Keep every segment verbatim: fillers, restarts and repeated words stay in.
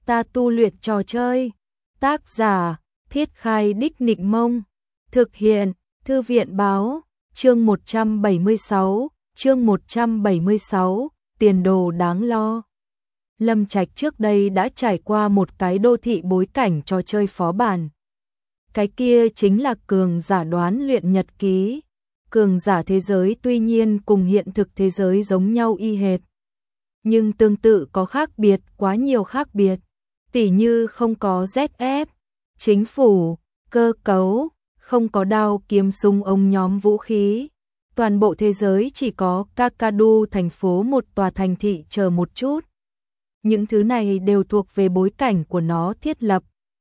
Ta tu luyện trò chơi. Tác giả, Thiết Khai Đích Nịnh Mông. Thực hiện, Thư viện Báo. Chương một trăm bảy mươi sáu, chương một trăm bảy mươi sáu, tiền đồ đáng lo. Lâm Trạch trước đây đã trải qua một cái đô thị bối cảnh trò chơi phó bản. Cái kia chính là cường giả đoán luyện nhật ký. Cường giả thế giới tuy nhiên cùng hiện thực thế giới giống nhau y hệt, nhưng tương tự có khác biệt, quá nhiều khác biệt. Tỉ như không có Z F, chính phủ, cơ cấu, không có đao kiếm súng ống nhóm vũ khí. Toàn bộ thế giới chỉ có Kakadu thành phố một tòa thành thị chờ một chút. Những thứ này đều thuộc về bối cảnh của nó thiết lập.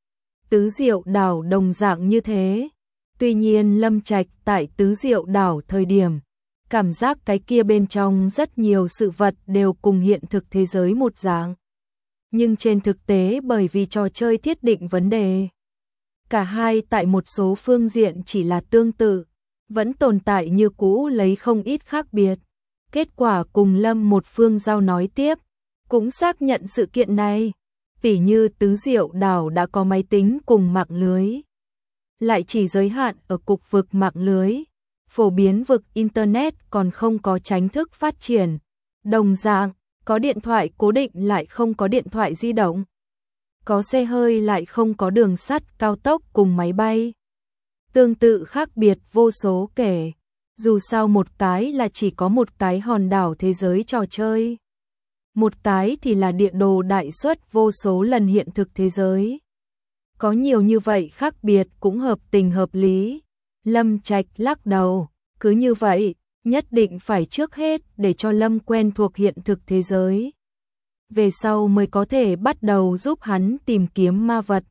Tứ Diệu đảo đồng dạng như thế. Tuy nhiên Lâm Trạch tại Tứ Diệu đảo thời điểm, cảm giác cái kia bên trong rất nhiều sự vật đều cùng hiện thực thế giới một dạng. Nhưng trên thực tế bởi vì trò chơi thiết định vấn đề, cả hai tại một số phương diện chỉ là tương tự, vẫn tồn tại như cũ lấy không ít khác biệt. Kết quả cùng Lâm một phương giao nói tiếp, cũng xác nhận sự kiện này. Tỉ như Tứ Diệu đảo đã có máy tính cùng mạng lưới, lại chỉ giới hạn ở cục vực mạng lưới, phổ biến vực Internet còn không có chính thức phát triển. Đồng dạng, có điện thoại cố định lại không có điện thoại di động, có xe hơi lại không có đường sắt cao tốc cùng máy bay. Tương tự khác biệt vô số kể, dù sao một cái là chỉ có một cái hòn đảo thế giới trò chơi, một cái thì là địa đồ đại suất vô số lần hiện thực thế giới. Có nhiều như vậy khác biệt cũng hợp tình hợp lý. Lâm Trạch lắc đầu, cứ như vậy, nhất định phải trước hết để cho Lâm quen thuộc hiện thực thế giới, về sau mới có thể bắt đầu giúp hắn tìm kiếm ma vật.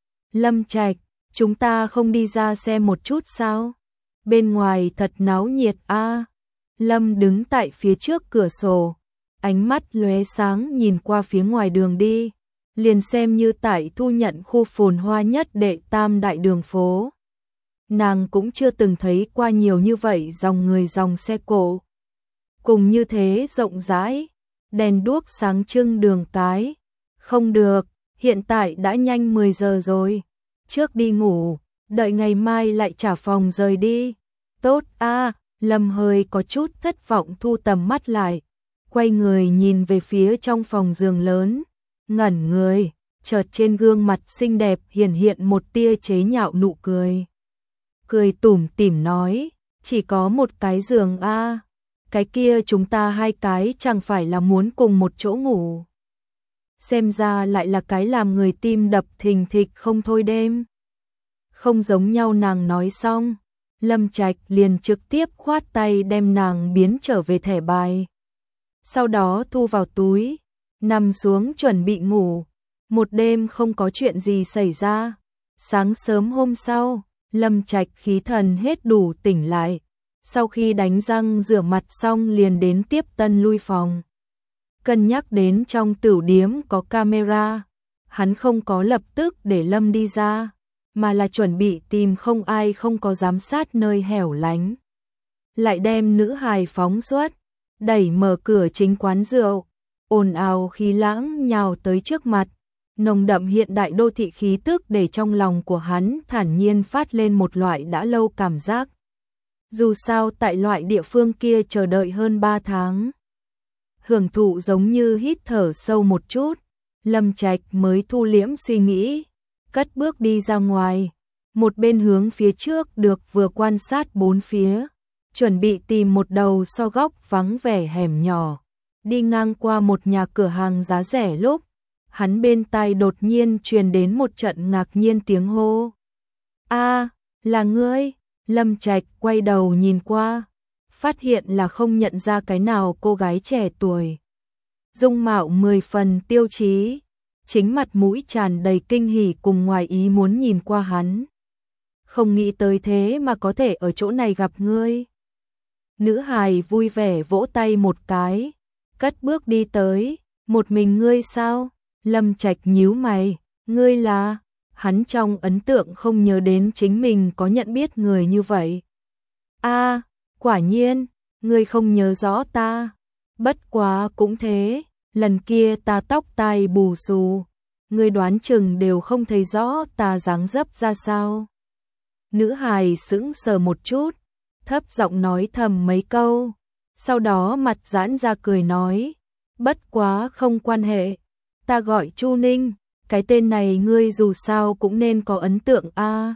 Lâm Trạch, chúng ta không đi ra xem một chút sao? Bên ngoài thật náo nhiệt a. À. Lâm đứng tại phía trước cửa sổ, ánh mắt lóe sáng nhìn qua phía ngoài đường đi, liền xem như tại thu nhận khu phồn hoa nhất đệ tam đại đường phố. Nàng cũng chưa từng thấy qua nhiều như vậy dòng người dòng xe cộ. Cùng như thế rộng rãi, đèn đuốc sáng trưng đường cái. Không được, hiện tại đã nhanh mười giờ rồi. Trước đi ngủ, đợi ngày mai lại trả phòng rời đi. Tốt a. À, Lâm hơi có chút thất vọng thu tầm mắt lại, quay người nhìn về phía trong phòng giường lớn, ngẩn người, chợt trên gương mặt xinh đẹp hiển hiện một tia chế nhạo nụ cười. Cười tủm tỉm nói, chỉ có một cái giường a, à, cái kia chúng ta hai cái chẳng phải là muốn cùng một chỗ ngủ. Xem ra lại là cái làm người tim đập thình thịch không thôi đêm. Không giống nhau. Nàng nói xong, Lâm Trạch liền trực tiếp khoát tay đem nàng biến trở về thẻ bài. Sau đó thu vào túi, nằm xuống chuẩn bị ngủ. Một đêm không có chuyện gì xảy ra. Sáng sớm hôm sau, Lâm Trạch khí thần hết đủ tỉnh lại. Sau khi đánh răng rửa mặt xong liền đến tiếp tân lui phòng. Cân nhắc đến trong tửu điếm có camera, hắn không có lập tức để Lâm đi ra, mà là chuẩn bị tìm không ai không có giám sát nơi hẻo lánh. Lại đem nữ hài phóng xuất, đẩy mở cửa chính quán rượu, ồn ào khí lãng nhào tới trước mặt. Nồng đậm hiện đại đô thị khí tức để trong lòng của hắn thản nhiên phát lên một loại đã lâu cảm giác. Dù sao tại loại địa phương kia chờ đợi hơn ba tháng, hưởng thụ giống như hít thở sâu một chút, Lâm Trạch mới thu liễm suy nghĩ, cất bước đi ra ngoài, một bên hướng phía trước được vừa quan sát bốn phía, chuẩn bị tìm một đầu so góc vắng vẻ hẻm nhỏ, đi ngang qua một nhà cửa hàng giá rẻ lúc hắn bên tai đột nhiên truyền đến một trận ngạc nhiên tiếng hô. A, là ngươi? Lâm Trạch quay đầu nhìn qua, phát hiện là không nhận ra cái nào cô gái trẻ tuổi. Dung mạo mười phần tiêu chí, chính mặt mũi tràn đầy kinh hỉ cùng ngoài ý muốn nhìn qua hắn. Không nghĩ tới thế mà có thể ở chỗ này gặp ngươi. Nữ hài vui vẻ vỗ tay một cái, cất bước đi tới. Một mình ngươi sao? Lâm Trạch nhíu mày, ngươi là? Hắn trong ấn tượng không nhớ đến chính mình có nhận biết người như vậy. A, à, quả nhiên, ngươi không nhớ rõ ta. Bất quá cũng thế, lần kia ta tóc tai bù xù, ngươi đoán chừng đều không thấy rõ ta dáng dấp ra sao. Nữ hài sững sờ một chút, thấp giọng nói thầm mấy câu, sau đó mặt giãn ra cười nói, bất quá không quan hệ, ta gọi Chu Ninh, cái tên này ngươi dù sao cũng nên có ấn tượng a. À.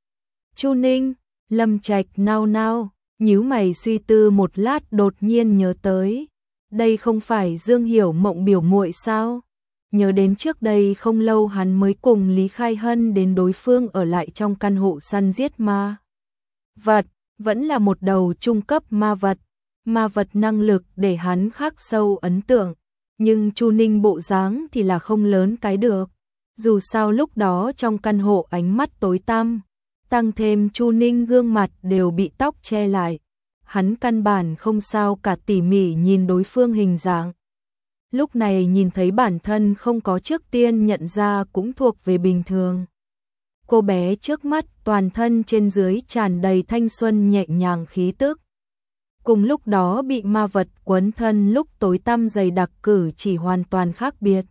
Chu Ninh, Lâm Trạch nao nao, nhíu mày suy tư một lát đột nhiên nhớ tới, đây không phải Dương Hiểu Mộng biểu muội sao? Nhớ đến trước đây không lâu hắn mới cùng Lý Khai Hân đến đối phương ở lại trong căn hộ săn giết ma vật, vẫn là một đầu trung cấp ma vật, ma vật năng lực để hắn khắc sâu ấn tượng, nhưng Chu Ninh bộ dáng thì là không lớn cái được, dù sao lúc đó trong căn hộ ánh mắt tối tăm, tăng thêm Chu Ninh gương mặt đều bị tóc che lại, hắn căn bản không sao cả tỉ mỉ nhìn đối phương hình dạng. Lúc này nhìn thấy bản thân không có trước tiên nhận ra cũng thuộc về bình thường. Cô bé trước mắt toàn thân trên dưới tràn đầy thanh xuân nhẹ nhàng khí tức. Cùng lúc đó bị ma vật quấn thân lúc tối tăm dày đặc cử chỉ hoàn toàn khác biệt.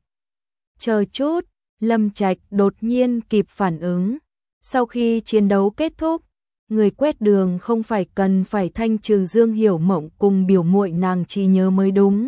Chờ chút, Lâm Trạch đột nhiên kịp phản ứng. Sau khi chiến đấu kết thúc, người quét đường không phải cần phải thanh trừ Dương Hiểu Mộng cùng biểu muội nàng trí nhớ mới đúng.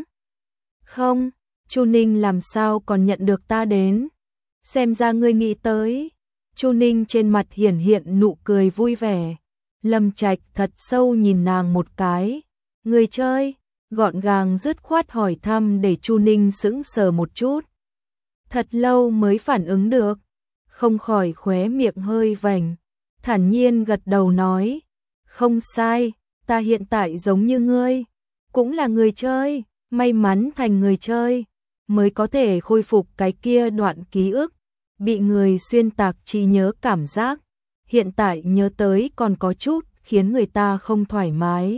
Không, Chu Ninh làm sao còn nhận được ta đến? Xem ra ngươi nghĩ tới. Chu Ninh trên mặt hiển hiện nụ cười vui vẻ. Lâm Trạch thật sâu nhìn nàng một cái. Người chơi, gọn gàng dứt khoát hỏi thăm để Chu Ninh sững sờ một chút. Thật lâu mới phản ứng được, không khỏi khóe miệng hơi vành, thản nhiên gật đầu nói, không sai, ta hiện tại giống như ngươi, cũng là người chơi, may mắn thành người chơi, mới có thể khôi phục cái kia đoạn ký ức, bị người xuyên tạc trí nhớ cảm giác, hiện tại nhớ tới còn có chút khiến người ta không thoải mái.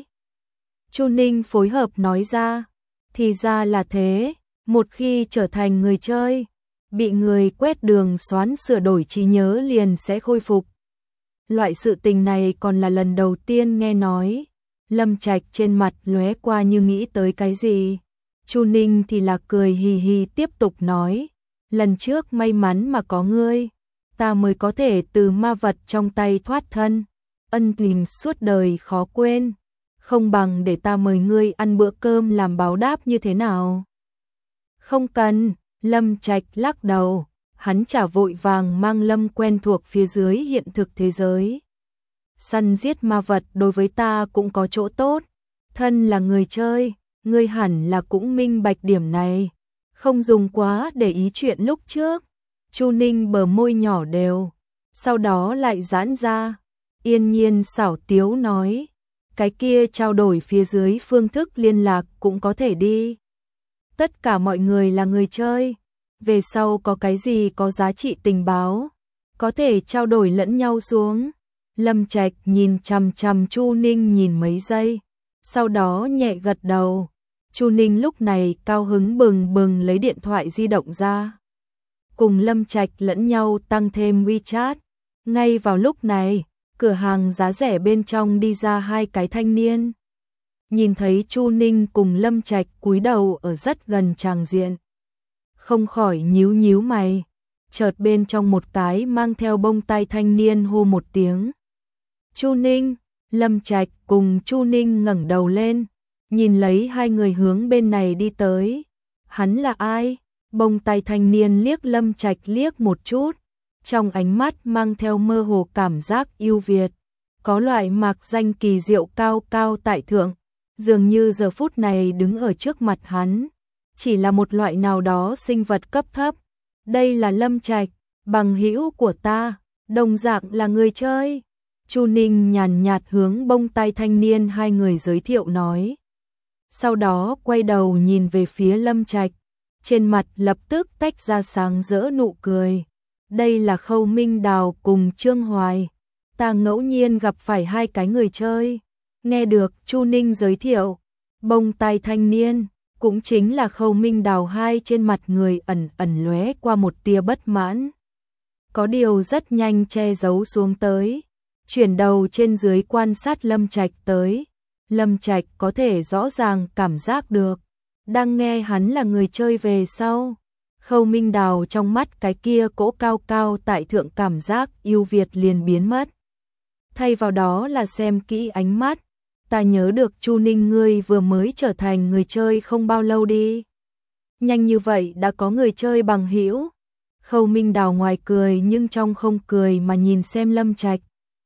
Chu Ninh phối hợp nói ra, thì ra là thế, một khi trở thành người chơi, bị người quét đường xoán sửa đổi trí nhớ liền sẽ khôi phục. Loại sự tình này còn là lần đầu tiên nghe nói. Lâm Trạch trên mặt lóe qua như nghĩ tới cái gì. Chu Ninh thì là cười hì hì tiếp tục nói, lần trước may mắn mà có ngươi, ta mới có thể từ ma vật trong tay thoát thân, ân tình suốt đời khó quên, không bằng để ta mời ngươi ăn bữa cơm làm báo đáp như thế nào. Không cần, Lâm Trạch lắc đầu, hắn chả vội vàng mang Lâm quen thuộc phía dưới hiện thực thế giới. Săn giết ma vật đối với ta cũng có chỗ tốt, thân là người chơi, ngươi hẳn là cũng minh bạch điểm này, không dùng quá để ý chuyện lúc trước. Chu Ninh bờ môi nhỏ đều, sau đó lại giãn ra, yên nhiên xảo tiếu nói, cái kia trao đổi phía dưới phương thức liên lạc cũng có thể đi. Tất cả mọi người là người chơi, về sau có cái gì có giá trị tình báo, có thể trao đổi lẫn nhau xuống. Lâm Trạch nhìn chằm chằm Chu Ninh nhìn mấy giây, sau đó nhẹ gật đầu. Chu Ninh lúc này cao hứng bừng bừng lấy điện thoại di động ra, cùng Lâm Trạch lẫn nhau tăng thêm WeChat. Ngay vào lúc này, cửa hàng giá rẻ bên trong đi ra hai cái thanh niên. Nhìn thấy Chu Ninh cùng Lâm Trạch cúi đầu ở rất gần tràng diện, không khỏi nhíu nhíu mày. Chợt bên trong một cái mang theo bông tai thanh niên hô một tiếng, Chu Ninh. Lâm Trạch cùng Chu Ninh ngẩng đầu lên, nhìn lấy hai người hướng bên này đi tới. Hắn là ai? Bông tai thanh niên liếc Lâm Trạch liếc một chút, trong ánh mắt mang theo mơ hồ cảm giác yêu Việt, có loại mạc danh kỳ diệu cao cao tại thượng, dường như giờ phút này đứng ở trước mặt hắn, chỉ là một loại nào đó sinh vật cấp thấp. Đây là Lâm Trạch, bằng hữu của ta, đồng dạng là người chơi. Chu Ninh nhàn nhạt hướng bông tai thanh niên hai người giới thiệu nói. Sau đó quay đầu nhìn về phía Lâm Trạch, trên mặt lập tức tách ra sáng rỡ nụ cười. Đây là Khâu Minh Đào cùng Trương Hoài, ta ngẫu nhiên gặp phải hai cái người chơi. Nghe được Chu Ninh giới thiệu, bông tai thanh niên, cũng chính là Khâu Minh Đào hai trên mặt người ẩn ẩn lóe qua một tia bất mãn. Có điều rất nhanh che giấu xuống tới, chuyển đầu trên dưới quan sát Lâm Trạch tới. Lâm Trạch có thể rõ ràng cảm giác được, đang nghe hắn là người chơi về sau, Khâu Minh Đào trong mắt cái kia cỗ cao cao tại thượng cảm giác yêu Việt liền biến mất. Thay vào đó là xem kỹ ánh mắt. Ta nhớ được Chu Ninh ngươi vừa mới trở thành người chơi không bao lâu đi. Nhanh như vậy đã có người chơi bằng hữu. Khâu Minh Đào ngoài cười nhưng trong không cười mà nhìn xem Lâm Trạch.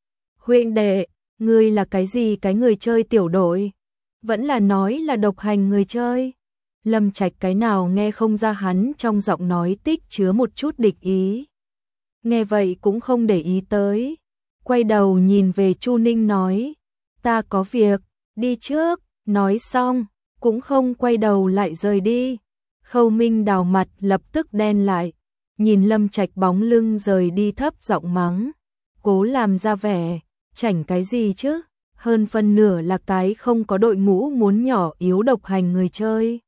Huynh đệ, ngươi là cái gì cái người chơi tiểu đội? Vẫn là nói là độc hành người chơi. Lâm Trạch cái nào nghe không ra hắn trong giọng nói tích chứa một chút địch ý. Nghe vậy cũng không để ý tới. Quay đầu nhìn về Chu Ninh nói, ta có việc, đi trước, nói xong, cũng không quay đầu lại rời đi. Khâu Minh Đào mặt lập tức đen lại, nhìn Lâm Trạch bóng lưng rời đi thấp giọng mắng, cố làm ra vẻ, chảnh cái gì chứ, hơn phân nửa là cái không có đội ngũ muốn nhỏ yếu độc hành người chơi.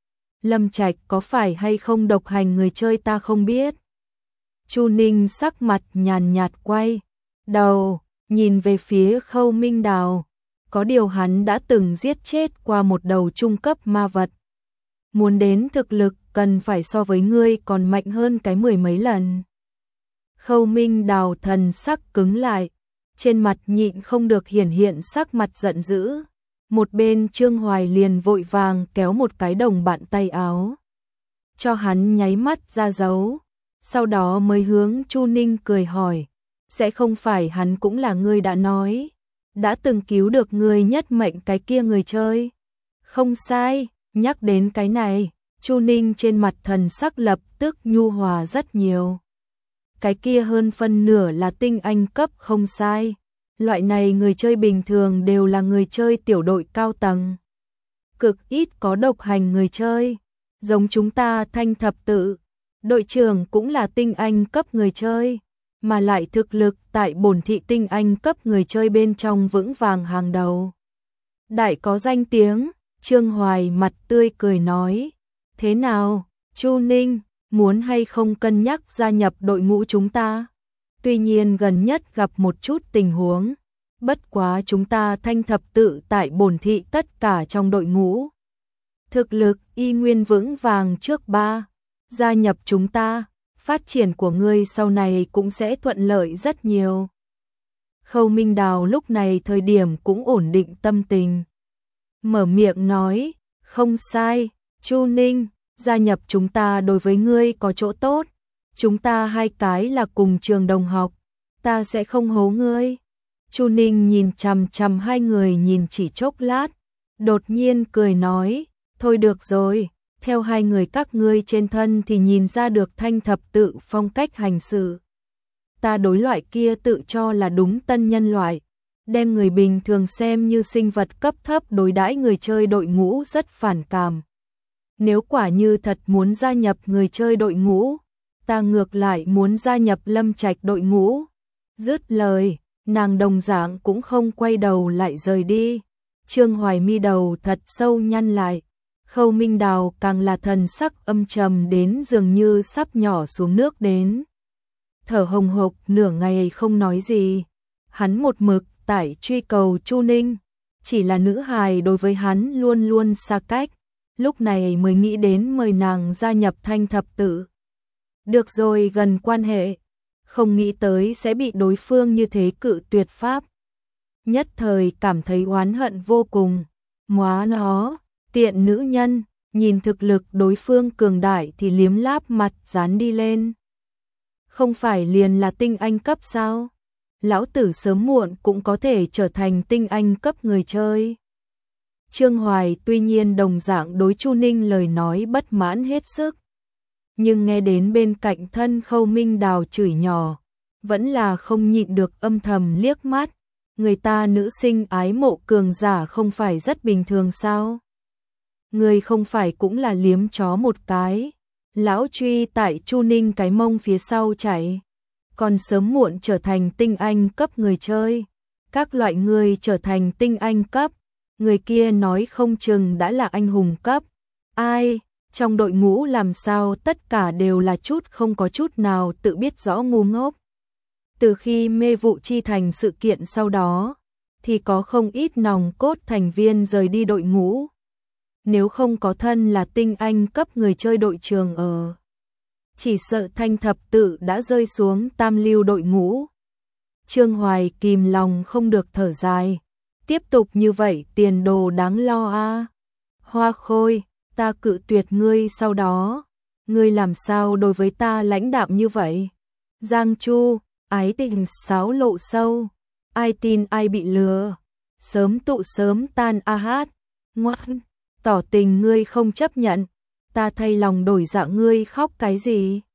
Lâm Trạch có phải hay không độc hành người chơi ta không biết. Chu Ninh sắc mặt nhàn nhạt quay đầu, nhìn về phía Khâu Minh Đào, có điều hắn đã từng giết chết qua một đầu trung cấp ma vật. Muốn đến thực lực cần phải so với ngươi còn mạnh hơn cái mười mấy lần. Khâu Minh Đào thần sắc cứng lại, trên mặt nhịn không được hiển hiện sắc mặt giận dữ. Một bên Trương Hoài liền vội vàng kéo một cái đồng bạn tay áo, cho hắn nháy mắt ra dấu, sau đó mới hướng Chu Ninh cười hỏi, sẽ không phải hắn cũng là ngươi đã nói, đã từng cứu được ngươi nhất mệnh cái kia người chơi. Không sai, nhắc đến cái này, Chu Ninh trên mặt thần sắc lập tức nhu hòa rất nhiều. Cái kia hơn phân nửa là tinh anh cấp không sai. Loại này người chơi bình thường đều là người chơi tiểu đội cao tầng. Cực ít có độc hành người chơi. Giống chúng ta Thanh Thập Tự, đội trưởng cũng là tinh anh cấp người chơi, mà lại thực lực tại bổn thị tinh anh cấp người chơi bên trong vững vàng hàng đầu. Đại có danh tiếng, Trương Hoài mặt tươi cười nói, thế nào, Chu Ninh, muốn hay không cân nhắc gia nhập đội ngũ chúng ta? Tuy nhiên gần nhất gặp một chút tình huống, bất quá chúng ta Thanh Thập Tự tại bổn thị tất cả trong đội ngũ. Thực lực y nguyên vững vàng trước ba, gia nhập chúng ta, phát triển của ngươi sau này cũng sẽ thuận lợi rất nhiều. Khâu Minh Đào lúc này thời điểm cũng ổn định tâm tình. Mở miệng nói, không sai, Chu Ninh, gia nhập chúng ta đối với ngươi có chỗ tốt. Chúng ta hai cái là cùng trường đồng học, ta sẽ không hố ngươi. Chu Ninh nhìn chằm chằm hai người nhìn chỉ chốc lát, đột nhiên cười nói, thôi được rồi, theo hai người các ngươi trên thân thì nhìn ra được Thanh Thập Tự phong cách hành xử. Ta đối loại kia tự cho là đúng tân nhân loại, đem người bình thường xem như sinh vật cấp thấp đối đãi người chơi đội ngũ rất phản cảm. Nếu quả như thật muốn gia nhập người chơi đội ngũ, ta ngược lại muốn gia nhập Lâm Trạch đội ngũ. Dứt lời, nàng đồng dạng cũng không quay đầu lại rời đi. Trương Hoài mi đầu thật sâu nhăn lại. Khâu Minh Đào càng là thần sắc âm trầm đến dường như sắp nhỏ xuống nước đến. Thở hồng hộc nửa ngày không nói gì. Hắn một mực tại truy cầu Chu Ninh, chỉ là nữ hài đối với hắn luôn luôn xa cách. Lúc này mới nghĩ đến mời nàng gia nhập Thanh Thập Tự. Được rồi, gần quan hệ, không nghĩ tới sẽ bị đối phương như thế cự tuyệt pháp. Nhất thời cảm thấy oán hận vô cùng. Móa nó, tiện nữ nhân, nhìn thực lực đối phương cường đại thì liếm láp mặt dán đi lên. Không phải liền là tinh anh cấp sao? Lão tử sớm muộn cũng có thể trở thành tinh anh cấp người chơi. Trương Hoài tuy nhiên đồng dạng đối Chu Ninh lời nói bất mãn hết sức, nhưng nghe đến bên cạnh thân Khâu Minh Đào chửi nhỏ, vẫn là không nhịn được âm thầm liếc mắt. Người ta nữ sinh ái mộ cường giả không phải rất bình thường sao? Người không phải cũng là liếm chó một cái, lão truy tại Chu Ninh cái mông phía sau chạy, còn sớm muộn trở thành tinh anh cấp người chơi. Các loại người trở thành tinh anh cấp, người kia nói không chừng đã là anh hùng cấp. Ai, trong đội ngũ làm sao tất cả đều là chút không có chút nào tự biết rõ ngu ngốc. Từ khi mê vụ chi thành sự kiện sau đó, thì có không ít nòng cốt thành viên rời đi đội ngũ. Nếu không có thân là tinh anh cấp người chơi đội trường ở chỉ sợ thanh thập tự đã rơi xuống tam lưu đội ngũ. Trương Hoài kìm lòng không được thở dài, tiếp tục như vậy tiền đồ đáng lo a. Hoa Khôi, ta cự tuyệt ngươi sau đó, ngươi làm sao đối với ta lãnh đạm như vậy? Giang Chu, ái tình xáo lộ sâu, ai tin ai bị lừa, sớm tụ sớm tan a hát, ngoan, tỏ tình ngươi không chấp nhận, ta thay lòng đổi dạ ngươi khóc cái gì?